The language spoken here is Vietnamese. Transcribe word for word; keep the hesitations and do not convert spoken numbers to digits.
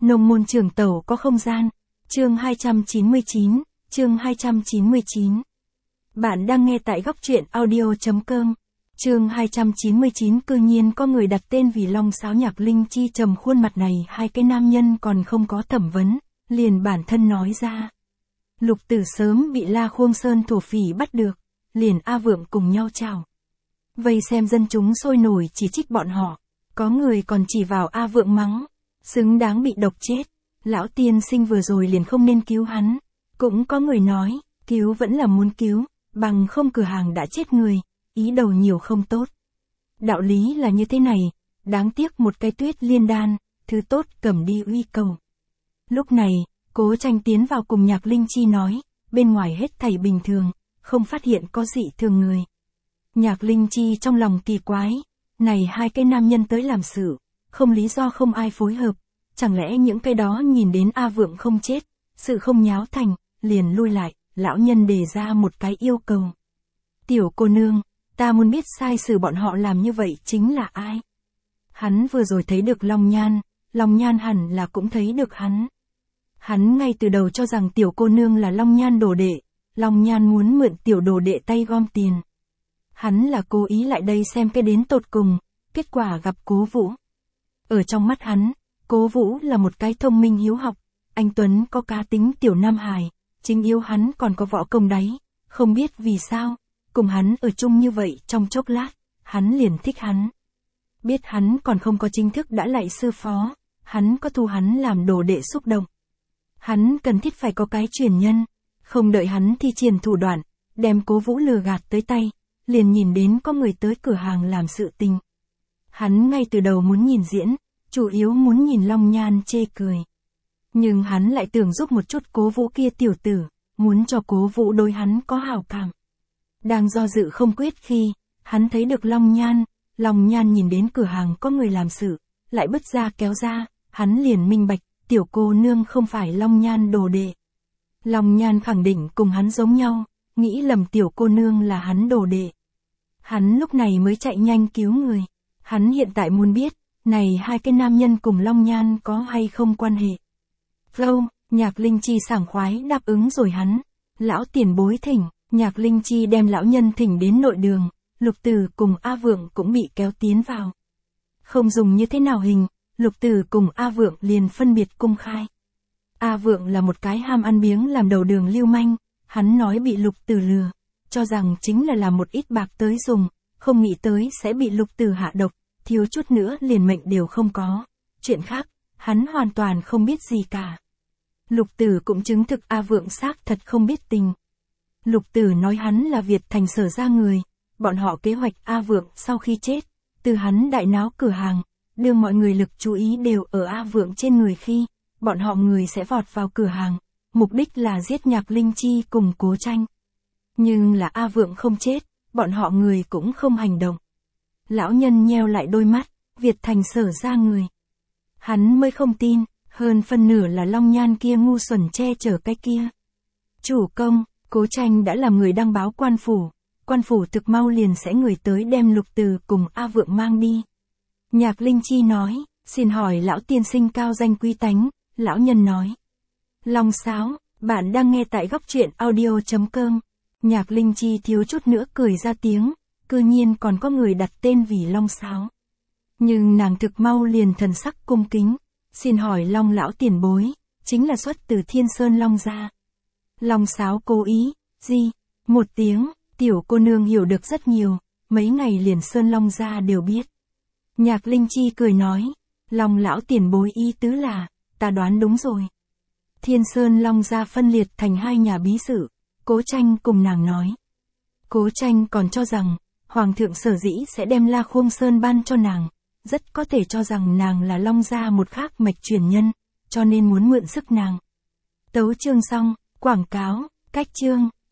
Nông môn trường tẩu có không gian. Chương hai trăm chín mươi chín, chương hai trăm chín mươi chín. Bạn đang nghe tại góc truyện audio.com. Chương hai trăm chín mươi chín cư nhiên có người đặt tên vì Long Sáo. Nhạc Linh Chi trầm khuôn mặt này, hai cái nam nhân còn không có thẩm vấn, liền bản thân nói ra. Lục Tử sớm bị La Khuông Sơn thổ phỉ bắt được, liền A Vượng cùng nhau chào. Vây xem dân chúng sôi nổi chỉ trích bọn họ, có người còn chỉ vào A Vượng mắng, xứng đáng bị độc chết, lão tiên sinh vừa rồi liền không nên cứu hắn. Cũng có người nói, cứu vẫn là muốn cứu, bằng không cửa hàng đã chết người, ý đầu nhiều không tốt. Đạo lý là như thế này, đáng tiếc một cái Tuyết Liên đan, thứ tốt cầm đi uy cầu. Lúc này, Cố Tranh tiến vào cùng Nhạc Linh Chi nói, bên ngoài hết thảy bình thường, không phát hiện có dị thường người. Nhạc Linh Chi trong lòng kỳ quái, này hai cái nam nhân tới làm sự, không lý do không ai phối hợp, chẳng lẽ những cái đó nhìn đến A Vượng không chết, sự không nháo thành, liền lui lại, lão nhân đề ra một cái yêu cầu. Tiểu cô nương, ta muốn biết sai sử bọn họ làm như vậy chính là ai? Hắn vừa rồi thấy được Long Nhan, Long Nhan hẳn là cũng thấy được hắn. Hắn ngay từ đầu cho rằng tiểu cô nương là Long Nhan đồ đệ, Long Nhan muốn mượn tiểu đồ đệ tay gom tiền. Hắn là cố ý lại đây xem cái đến tột cùng, kết quả gặp Cố Vũ. Ở trong mắt hắn, Cố Vũ là một cái thông minh hiếu học, anh Tuấn có cá tính tiểu nam hài, chính yêu hắn còn có võ công đáy, không biết vì sao, cùng hắn ở chung như vậy trong chốc lát, hắn liền thích hắn. Biết hắn còn không có chính thức đã lại sư phó, hắn có thu hắn làm đồ đệ xúc động. Hắn cần thiết phải có cái truyền nhân, không đợi hắn thi triển thủ đoạn, đem Cố Vũ lừa gạt tới tay, liền nhìn đến có người tới cửa hàng làm sự tình. Hắn ngay từ đầu muốn nhìn diễn, chủ yếu muốn nhìn Long Nhan chê cười. Nhưng hắn lại tưởng giúp một chút Cố Vũ kia tiểu tử, muốn cho Cố Vũ đối hắn có hảo cảm. Đang do dự không quyết khi, hắn thấy được Long Nhan, Long Nhan nhìn đến cửa hàng có người làm sự, lại bứt ra kéo ra, hắn liền minh bạch, tiểu cô nương không phải Long Nhan đồ đệ. Long Nhan khẳng định cùng hắn giống nhau, nghĩ lầm tiểu cô nương là hắn đồ đệ. Hắn lúc này mới chạy nhanh cứu người. Hắn hiện tại muốn biết, này hai cái nam nhân cùng Long Nhan có hay không quan hệ. Flow, Nhạc Linh Chi sảng khoái đáp ứng rồi hắn. Lão tiền bối thỉnh, Nhạc Linh Chi đem lão nhân thỉnh đến nội đường, Lục Tử cùng A Vượng cũng bị kéo tiến vào. Không dùng như thế nào hình, Lục Tử cùng A Vượng liền phân biệt công khai. A Vượng là một cái ham ăn biếng làm đầu đường lưu manh, hắn nói bị Lục Tử lừa, cho rằng chính là làm một ít bạc tới dùng, không nghĩ tới sẽ bị Lục Tử hạ độc, thiếu chút nữa liền mệnh đều không có. Chuyện khác, hắn hoàn toàn không biết gì cả. Lục Tử cũng chứng thực A Vượng xác thật không biết tình. Lục Tử nói hắn là Việt Thành Sở ra người, bọn họ kế hoạch A Vượng sau khi chết, từ hắn đại náo cửa hàng, đưa mọi người lực chú ý đều ở A Vượng trên người khi, bọn họ người sẽ vọt vào cửa hàng, mục đích là giết Nhạc Linh Chi cùng Cố Tranh. Nhưng là A Vượng không chết, bọn họ người cũng không hành động. Lão nhân nheo lại đôi mắt, Việt Thành Sở ra người. Hắn mới không tin, hơn phân nửa là Long Nhan kia ngu xuẩn che chở cái kia. Chủ công, Cố Tranh đã làm người đăng báo quan phủ, quan phủ thực mau liền sẽ người tới đem Lục Tử cùng A Vượng mang đi. Nhạc Linh Chi nói, xin hỏi lão tiên sinh cao danh quý tánh, lão nhân nói. Long Sáo, bạn đang nghe tại góc truyện audio.com. Nhạc Linh Chi thiếu chút nữa cười ra tiếng, cư nhiên còn có người đặt tên vì Long Sáo. Nhưng nàng thực mau liền thần sắc cung kính, xin hỏi Long lão tiền bối, chính là xuất từ Thiên Sơn Long gia. Long Sáo cố ý, gì? Một tiếng, tiểu cô nương hiểu được rất nhiều, mấy ngày liền Sơn Long gia đều biết. Nhạc Linh Chi cười nói, Long lão tiền bối ý tứ là, ta đoán đúng rồi. Thiên Sơn Long gia phân liệt thành hai nhà bí sử, Cố Tranh cùng nàng nói. Cố Tranh còn cho rằng, Hoàng thượng sở dĩ sẽ đem La Khuông Sơn ban cho nàng, rất có thể cho rằng nàng là Long gia một khác mạch truyền nhân, cho nên muốn mượn sức nàng. Tấu chương xong, quảng cáo, cách chương.